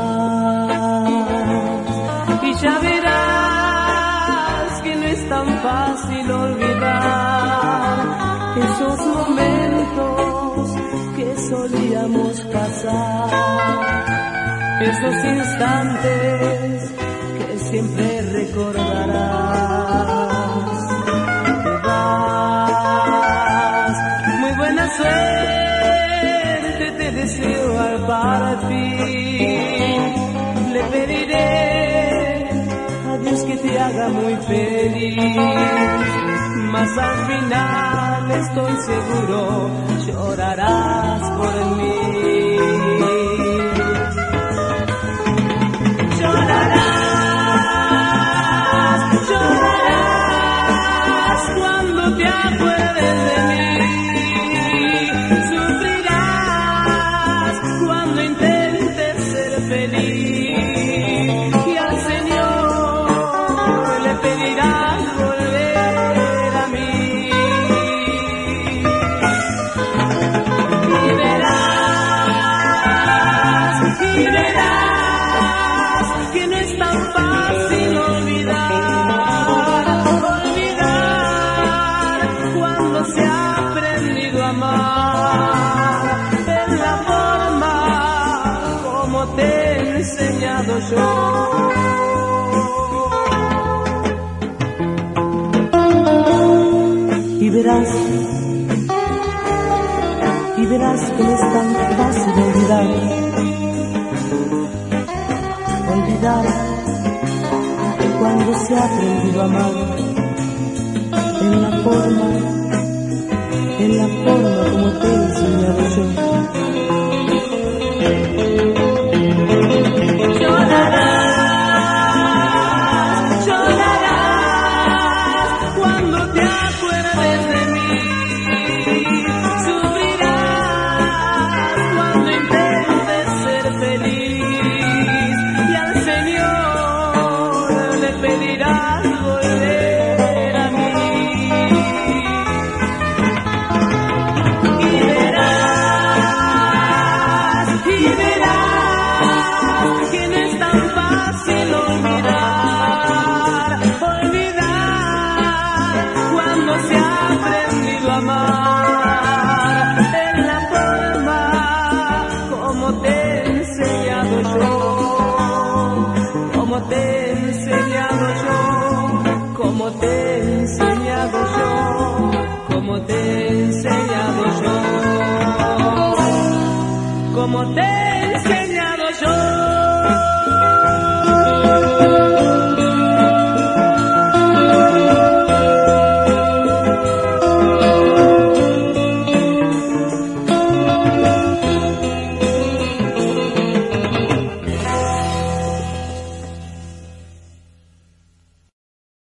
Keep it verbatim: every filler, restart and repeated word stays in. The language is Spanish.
y ya verás que no es tan fácil olvidar esos momentos que solíamos pasar, esos instantes que siempre recordarás. Te vas, muy buena suerte te deseo al partir. Le pediré a Dios que te haga muy feliz, mas al final estoy seguro llorarás por mí. Llorarás, llorarás cuando te acuerdes de mí. Sufrirás cuando intentes ser feliz y al Señor le pedirás volver a mí. Y verás, y verás que no es tan fácil olvidar, olvidar cuando se ha aprendido a amar en la forma como te he enseñado yo. Y verás, y verás que no es tan fácil olvidar, olvidar cuando se ha aprendido a amar en la forma, en la forma como te he enseñado yo. Llorarás, llorarás cuando te acuerdes de mí. Sufrirás cuando intentes ser feliz y al Señor le pedirás volver a mí. Y verás, y verás que no es tan fácil olvidar, olvidar cuando se ha aprendido a amar en la forma como te he enseñado yo, como te he enseñado yo, como te he enseñado yo, como te he enseñado yo, como te he enseñado yo.